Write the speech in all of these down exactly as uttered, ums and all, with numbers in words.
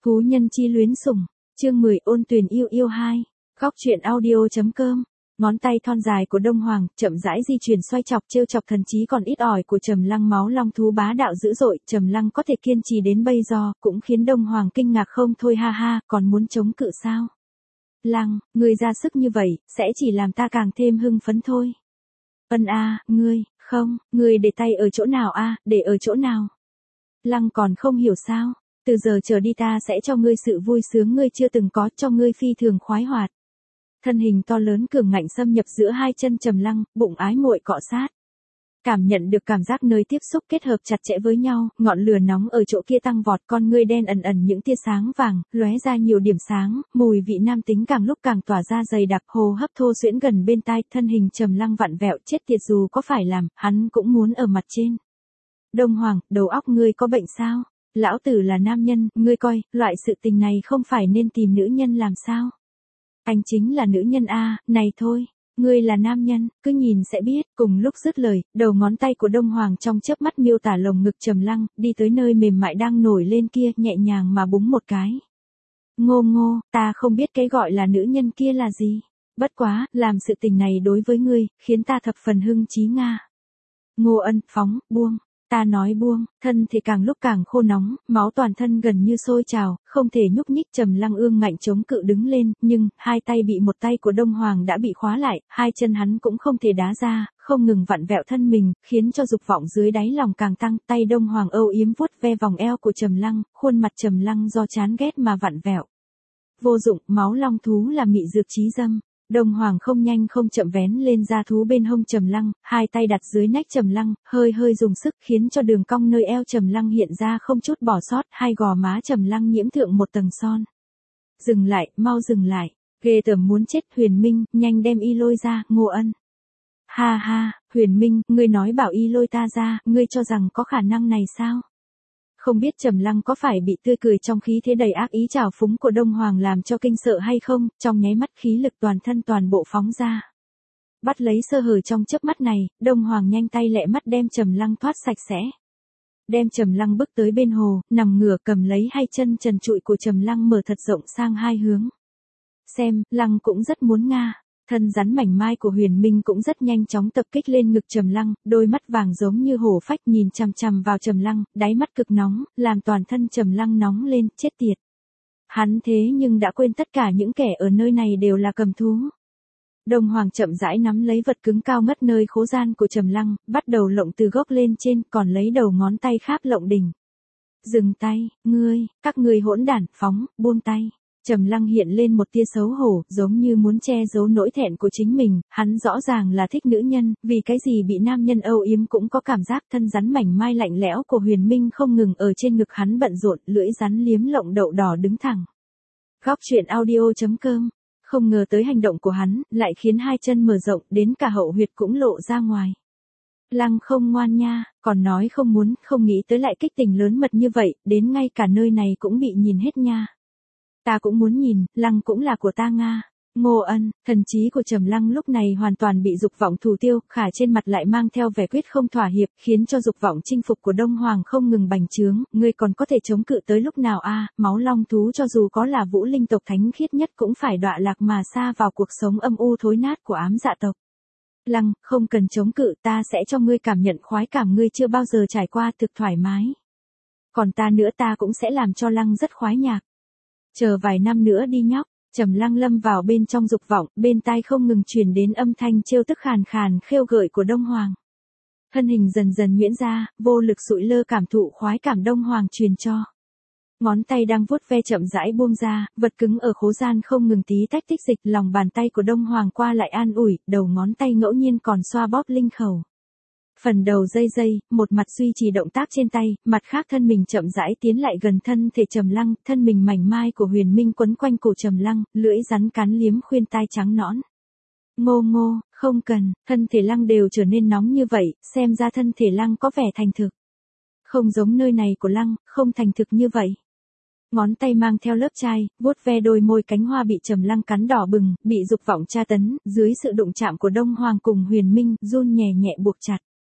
Thú nhân chi luyến sủng, chương mười ôn tuyền yêu yêu hai. Góc truyện audio.com. Ngón tay thon dài của Đông Hoàng chậm rãi di chuyển xoay chọc trêu chọc thần trí còn ít ỏi của Trầm Lăng. Máu long thú bá đạo dữ dội, Trầm Lăng có thể kiên trì đến bây giờ, cũng khiến Đông Hoàng kinh ngạc không thôi. Ha ha, còn muốn chống cự sao? Lăng, ngươi ra sức như vậy, sẽ chỉ làm ta càng thêm hưng phấn thôi. Ân a, ngươi, không, ngươi để tay ở chỗ nào a, để ở chỗ nào? Lăng còn không hiểu sao? Từ giờ trở đi ta sẽ cho ngươi sự vui sướng ngươi chưa từng có, cho ngươi phi thường khoái hoạt. Thân hình to lớn cường ngạnh xâm nhập giữa hai chân Trầm Lăng, bụng ái muội cọ sát. Cảm nhận được cảm giác nơi tiếp xúc kết hợp chặt chẽ với nhau, ngọn lửa nóng ở chỗ kia tăng vọt, con ngươi đen ẩn ẩn những tia sáng vàng, lóe ra nhiều điểm sáng, mùi vị nam tính càng lúc càng tỏa ra dày đặc, hô hấp thô xuyễn gần bên tai, thân hình Trầm Lăng vặn vẹo, chết tiệt, dù có phải làm, hắn cũng muốn ở mặt trên. Đông Hoàng, đầu óc ngươi có bệnh sao? Lão tử là nam nhân, ngươi coi, loại sự tình này không phải nên tìm nữ nhân làm sao? Anh chính là nữ nhân a, này thôi, ngươi là nam nhân, cứ nhìn sẽ biết. Cùng lúc dứt lời, đầu ngón tay của Đông Hoàng trong chớp mắt miêu tả lồng ngực Trầm Lăng, đi tới nơi mềm mại đang nổi lên kia, nhẹ nhàng mà búng một cái. Ngô ngô, ta không biết cái gọi là nữ nhân kia là gì. Bất quá, làm sự tình này đối với ngươi, khiến ta thập phần hưng chí nga. Ngô Ân, phóng, buông. Ta nói buông, thân thì càng lúc càng khô nóng, máu toàn thân gần như sôi trào, không thể nhúc nhích. Trầm Lăng ương ngạnh chống cự đứng lên, nhưng, hai tay bị một tay của Đông Hoàng đã bị khóa lại, hai chân hắn cũng không thể đá ra, không ngừng vặn vẹo thân mình, khiến cho dục vọng dưới đáy lòng càng tăng. Tay Đông Hoàng âu yếm vuốt ve vòng eo của Trầm Lăng, khuôn mặt Trầm Lăng do chán ghét mà vặn vẹo. Vô dụng, máu long thú là mị dược chí dâm. Đông Hoàng không nhanh không chậm vén lên da thú bên hông Trầm Lăng, hai tay đặt dưới nách Trầm Lăng, hơi hơi dùng sức khiến cho đường cong nơi eo Trầm Lăng hiện ra không chút bỏ sót, hai gò má Trầm Lăng nhiễm thượng một tầng son. Dừng lại, mau dừng lại, ghê tởm muốn chết. Huyền Minh, nhanh đem y lôi ra. Ngô Ân. Ha ha, Huyền Minh, ngươi nói bảo y lôi ta ra, ngươi cho rằng có khả năng này sao? Không biết Trầm Lăng có phải bị tươi cười trong khí thế đầy ác ý trào phúng của Đông Hoàng làm cho kinh sợ hay không, trong nháy mắt khí lực toàn thân toàn bộ phóng ra. Bắt lấy sơ hở trong chớp mắt này, Đông Hoàng nhanh tay lẹ mắt đem Trầm Lăng thoát sạch sẽ. Đem Trầm Lăng bước tới bên hồ, nằm ngửa cầm lấy hai chân trần trụi của Trầm Lăng mở thật rộng sang hai hướng. Xem, Lăng cũng rất muốn nga. Thân rắn mảnh mai của Huyền Minh cũng rất nhanh chóng tập kích lên ngực Trầm Lăng, đôi mắt vàng giống như hổ phách nhìn chằm chằm vào Trầm Lăng, đáy mắt cực nóng, làm toàn thân Trầm Lăng nóng lên, chết tiệt. Hắn thế nhưng đã quên tất cả những kẻ ở nơi này đều là cầm thú. Đông Hoàng chậm rãi nắm lấy vật cứng cao ngất nơi khố gian của Trầm Lăng, bắt đầu lộng từ gốc lên trên, còn lấy đầu ngón tay khác lộng đỉnh. Dừng tay, ngươi, các ngươi hỗn đản, phóng, buông tay. Trầm Lăng hiện lên một tia xấu hổ, giống như muốn che giấu nỗi thẹn của chính mình, hắn rõ ràng là thích nữ nhân, vì cái gì bị nam nhân âu yếm cũng có cảm giác. Thân rắn mảnh mai lạnh lẽo của Huyền Minh không ngừng ở trên ngực hắn bận rộn, lưỡi rắn liếm lộng đậu đỏ đứng thẳng. Góc truyện audio.com. Không ngờ tới hành động của hắn, lại khiến hai chân mở rộng, đến cả hậu huyệt cũng lộ ra ngoài. Lăng không ngoan nha, còn nói không muốn, không nghĩ tới lại kích tình lớn mật như vậy, đến ngay cả nơi này cũng bị nhìn hết nha. Ta cũng muốn nhìn, Lăng cũng là của ta nga. Ngô Ân, thần trí của Trầm Lăng lúc này hoàn toàn bị dục vọng thủ tiêu, khả trên mặt lại mang theo vẻ quyết không thỏa hiệp, khiến cho dục vọng chinh phục của Đông Hoàng không ngừng bành trướng. Ngươi còn có thể chống cự tới lúc nào a? Máu long thú cho dù có là vũ linh tộc thánh khiết nhất cũng phải đọa lạc mà xa vào cuộc sống âm u thối nát của ám dạ tộc. Lăng, không cần chống cự, ta sẽ cho ngươi cảm nhận khoái cảm ngươi chưa bao giờ trải qua, thực thoải mái. Còn ta nữa, ta cũng sẽ làm cho Lăng rất khoái nhạc. Chờ vài năm nữa đi nhóc. Trầm Lăng lâm vào bên trong dục vọng, bên tai không ngừng truyền đến âm thanh trêu tức khàn khàn khêu gợi của Đông Hoàng. Thân hình dần dần nhuyễn ra, vô lực sụi lơ cảm thụ khoái cảm Đông Hoàng truyền cho. Ngón tay đang vuốt ve chậm rãi buông ra, vật cứng ở khố gian không ngừng tí tách tích dịch, lòng bàn tay của Đông Hoàng qua lại an ủi, đầu ngón tay ngẫu nhiên còn xoa bóp linh khẩu. Phần đầu dây dây, một mặt duy trì động tác trên tay, mặt khác thân mình chậm rãi tiến lại gần thân thể Trầm Lăng, thân mình mảnh mai của Huyền Minh quấn quanh cổ Trầm Lăng, lưỡi rắn cắn liếm khuyên tai trắng nõn. Ngô ngô, không cần, thân thể Lăng đều trở nên nóng như vậy, xem ra thân thể Lăng có vẻ thành thực. Không giống nơi này của Lăng, không thành thực như vậy. Ngón tay mang theo lớp chai, vuốt ve đôi môi cánh hoa bị Trầm Lăng cắn đỏ bừng, bị dục vọng tra tấn, dưới sự đụng chạm của Đông Hoàng cùng Huyền Minh, run nhẹ nhẹ buộc chặt.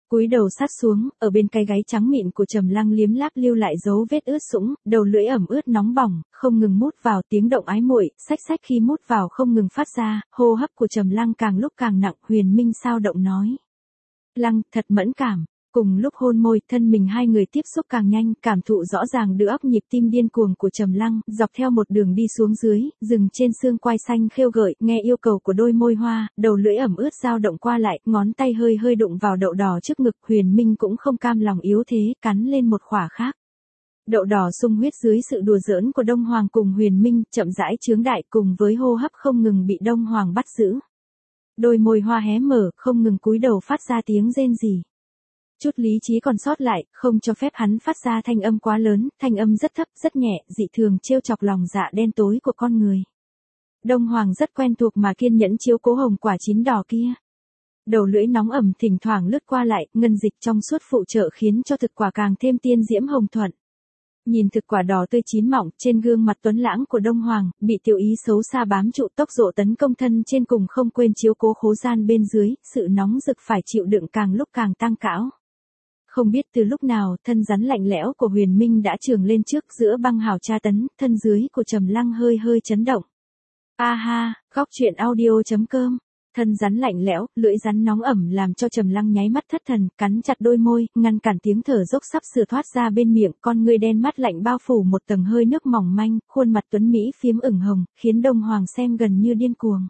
Cúi đầu sát xuống, ở bên cái gáy trắng mịn của Trầm Lăng liếm láp lưu lại dấu vết ướt sũng, đầu lưỡi ẩm ướt nóng bỏng, không ngừng mút vào, tiếng động ái muội, xách xách khi mút vào không ngừng phát ra, hô hấp của Trầm Lăng càng lúc càng nặng, Huyền Minh sao động nói. Lăng, thật mẫn cảm. Cùng lúc hôn môi, thân mình hai người tiếp xúc càng nhanh, cảm thụ rõ ràng đứa óc nhịp tim điên cuồng của Trầm Lăng, dọc theo một đường đi xuống dưới, dừng trên xương quai xanh khêu gợi, nghe yêu cầu của đôi môi hoa, đầu lưỡi ẩm ướt dao động qua lại, ngón tay hơi hơi đụng vào đậu đỏ trước ngực, Huyền Minh cũng không cam lòng yếu thế, cắn lên một khỏa khác. Đậu đỏ sung huyết dưới sự đùa giỡn của Đông Hoàng cùng Huyền Minh, chậm rãi chướng đại cùng với hô hấp không ngừng bị Đông Hoàng bắt giữ. Đôi môi hoa hé mở, không ngừng cúi đầu phát ra tiếng rên rỉ. Chút lý trí còn sót lại, không cho phép hắn phát ra thanh âm quá lớn, thanh âm rất thấp, rất nhẹ, dị thường trêu chọc lòng dạ đen tối của con người. Đông Hoàng rất quen thuộc mà kiên nhẫn chiếu cố hồng quả chín đỏ kia. Đầu lưỡi nóng ẩm thỉnh thoảng lướt qua lại, ngân dịch trong suốt phụ trợ khiến cho thực quả càng thêm tiên diễm hồng thuận. Nhìn thực quả đỏ tươi chín mọng, trên gương mặt tuấn lãng của Đông Hoàng, bị tiểu ý xấu xa bám trụ tốc độ tấn công thân trên cùng không quên chiếu cố khố gian bên dưới, sự nóng rực phải chịu đựng càng lúc càng tăng cão. Không biết từ lúc nào, thân rắn lạnh lẽo của Huyền Minh đã trường lên trước giữa băng hào tra tấn, thân dưới của Trầm Lăng hơi hơi chấn động. A ha, góc truyện audio chấm com. Thân rắn lạnh lẽo, lưỡi rắn nóng ẩm làm cho Trầm Lăng nháy mắt thất thần, cắn chặt đôi môi, ngăn cản tiếng thở dốc sắp sửa thoát ra bên miệng, con ngươi đen mắt lạnh bao phủ một tầng hơi nước mỏng manh, khuôn mặt tuấn mỹ phiếm ửng hồng, khiến Đông Hoàng xem gần như điên cuồng.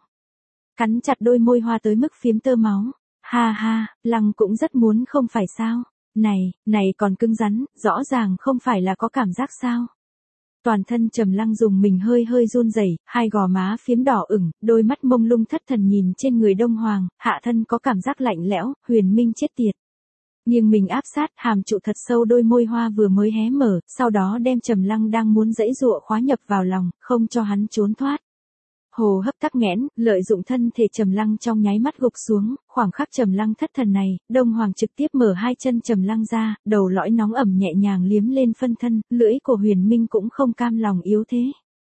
Cắn chặt đôi môi hoa tới mức phiếm tơ máu. Ha ha, Lăng cũng rất muốn không phải sao? Này, này còn cứng rắn, rõ ràng không phải là có cảm giác sao? Toàn thân Trầm Lăng dùng mình hơi hơi run rẩy, hai gò má phiếm đỏ ửng, đôi mắt mông lung thất thần nhìn trên người Đông Hoàng, hạ thân có cảm giác lạnh lẽo, Huyền Minh chết tiệt. Nhưng mình áp sát, hàm trụ thật sâu đôi môi hoa vừa mới hé mở, sau đó đem Trầm Lăng đang muốn giãy giụa khóa nhập vào lòng, không cho hắn trốn thoát. Hồ hấp tắc nghẽn, lợi dụng thân thể Trầm Lăng trong nháy mắt gục xuống, khoảng khắc Trầm Lăng thất thần này, Đông Hoàng trực tiếp mở hai chân Trầm Lăng ra, đầu lõi nóng ẩm nhẹ nhàng liếm lên phân thân, lưỡi của Huyền Minh cũng không cam lòng yếu thế.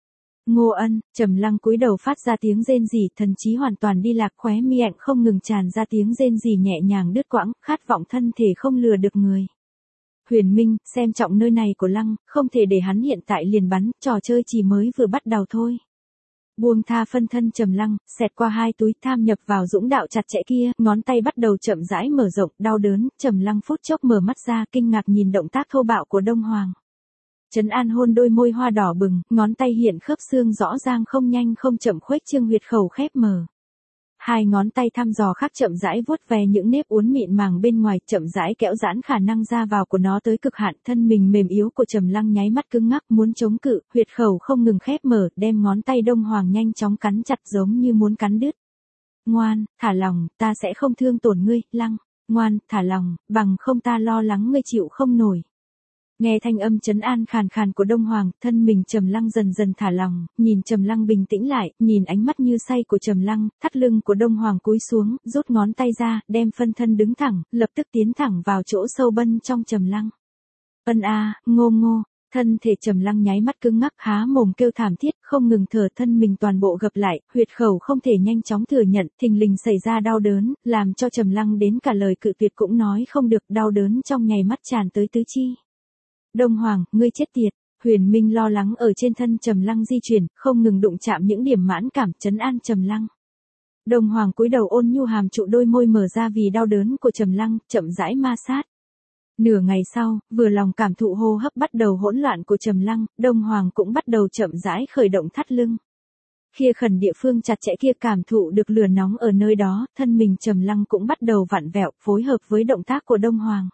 Ngô Ân, Trầm Lăng cúi đầu phát ra tiếng rên rỉ, thần trí hoàn toàn đi lạc, khóe miệng không ngừng tràn ra tiếng rên rỉ nhẹ nhàng đứt quãng, khát vọng thân thể không lừa được người. Huyền Minh, xem trọng nơi này của Lăng, không thể để hắn hiện tại liền bắn, trò chơi chỉ mới vừa bắt đầu thôi. Buông tha phân thân Trầm Lăng, xẹt qua hai túi tham nhập vào dũng đạo chặt chẽ kia, ngón tay bắt đầu chậm rãi mở rộng, đau đớn, Trầm Lăng phút chốc mở mắt ra, kinh ngạc nhìn động tác thô bạo của Đông Hoàng. Trấn an hôn đôi môi hoa đỏ bừng, ngón tay hiện khớp xương rõ ràng không nhanh không chậm khuếch trương huyệt khẩu khép mở. Hai ngón tay thăm dò khắc chậm rãi vuốt ve những nếp uốn mịn màng bên ngoài, chậm rãi kéo giãn khả năng ra vào của nó tới cực hạn, thân mình mềm yếu của Trầm Lăng nháy mắt cứng ngắc muốn chống cự, huyệt khẩu không ngừng khép mở, đem ngón tay Đông Hoàng nhanh chóng cắn chặt giống như muốn cắn đứt. Ngoan, thả lòng, ta sẽ không thương tổn ngươi, Lăng. Ngoan, thả lòng, bằng không ta lo lắng ngươi chịu không nổi. Nghe thanh âm trấn an khàn khàn của Đông Hoàng, thân mình Trầm Lăng dần dần thả lòng, nhìn Trầm Lăng bình tĩnh lại, nhìn ánh mắt như say của Trầm Lăng, thắt lưng của Đông Hoàng cúi xuống, rút ngón tay ra, đem phân thân đứng thẳng, lập tức tiến thẳng vào chỗ sâu bân trong Trầm Lăng. Ân a, ngô ngô, thân thể Trầm Lăng nháy mắt cứng ngắc, há mồm kêu thảm thiết, không ngừng thở, thân mình toàn bộ gập lại, huyệt khẩu không thể nhanh chóng thừa nhận, thình lình xảy ra đau đớn, làm cho Trầm Lăng đến cả lời cự tuyệt cũng nói không được, đau đớn trong nháy mắt tràn tới tứ chi. Đông Hoàng, ngươi chết tiệt. Huyền Minh lo lắng ở trên thân Trầm Lăng di chuyển, không ngừng đụng chạm những điểm mãn cảm, trấn an Trầm Lăng. Đông Hoàng cúi đầu ôn nhu hàm trụ đôi môi mở ra vì đau đớn của Trầm Lăng, chậm rãi ma sát. Nửa ngày sau, vừa lòng cảm thụ hô hấp bắt đầu hỗn loạn của Trầm Lăng, Đông Hoàng cũng bắt đầu chậm rãi khởi động thắt lưng. Kia khẩn địa phương chặt chẽ kia cảm thụ được lửa nóng ở nơi đó, thân mình Trầm Lăng cũng bắt đầu vặn vẹo, phối hợp với động tác của Đông Hoàng.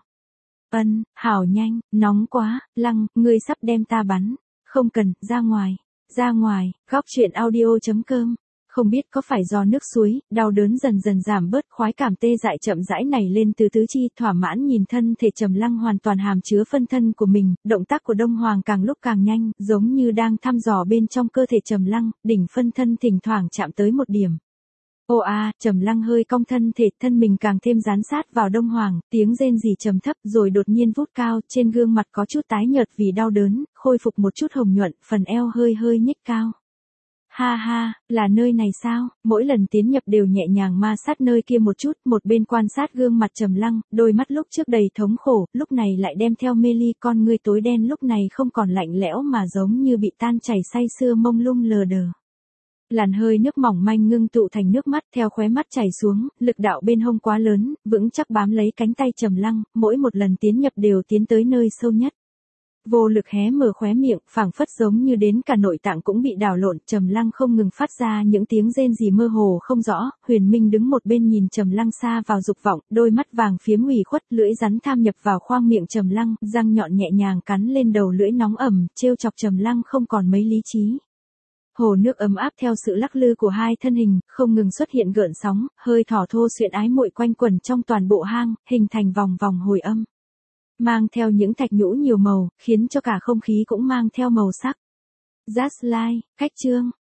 Ân, hảo nhanh, nóng quá, Lăng, ngươi sắp đem ta bắn. Không cần, ra ngoài, ra ngoài, góc truyện audio chấm com. Không biết có phải do nước suối, đau đớn dần dần giảm bớt, khoái cảm tê dại chậm rãi nảy lên từ tứ chi, thỏa mãn nhìn thân thể Trầm Lăng hoàn toàn hàm chứa phân thân của mình, động tác của Đông Hoàng càng lúc càng nhanh, giống như đang thăm dò bên trong cơ thể Trầm Lăng, đỉnh phân thân thỉnh thoảng chạm tới một điểm. Ô a, Trầm Lăng hơi cong thân thể, thân mình càng thêm dán sát vào Đông Hoàng, tiếng rên rỉ trầm thấp rồi đột nhiên vút cao, trên gương mặt có chút tái nhợt vì đau đớn, khôi phục một chút hồng nhuận, phần eo hơi hơi nhích cao. Ha ha, là nơi này sao? Mỗi lần tiến nhập đều nhẹ nhàng ma sát nơi kia một chút, một bên quan sát gương mặt Trầm Lăng, đôi mắt lúc trước đầy thống khổ, lúc này lại đem theo mê ly, con ngươi tối đen lúc này không còn lạnh lẽo mà giống như bị tan chảy say sưa mông lung lờ đờ. Làn hơi nước mỏng manh ngưng tụ thành nước mắt theo khóe mắt chảy xuống, lực đạo bên hông quá lớn, vững chắc bám lấy cánh tay Trầm Lăng, mỗi một lần tiến nhập đều tiến tới nơi sâu nhất. Vô lực hé mở khóe miệng, phảng phất giống như đến cả nội tạng cũng bị đảo lộn, Trầm Lăng không ngừng phát ra những tiếng rên rỉ mơ hồ không rõ, Huyền Minh đứng một bên nhìn Trầm Lăng xa vào dục vọng, đôi mắt vàng phiếm ủy khuất, lưỡi rắn tham nhập vào khoang miệng Trầm Lăng, răng nhọn nhẹ nhàng cắn lên đầu lưỡi nóng ẩm, trêu chọc Trầm Lăng không còn mấy lý trí. Hồ nước ấm áp theo sự lắc lư của hai thân hình, không ngừng xuất hiện gợn sóng, hơi thỏ thô xuyện ái muội quanh quẩn trong toàn bộ hang, hình thành vòng vòng hồi âm. Mang theo những thạch nhũ nhiều màu, khiến cho cả không khí cũng mang theo màu sắc. Just like, cách chương.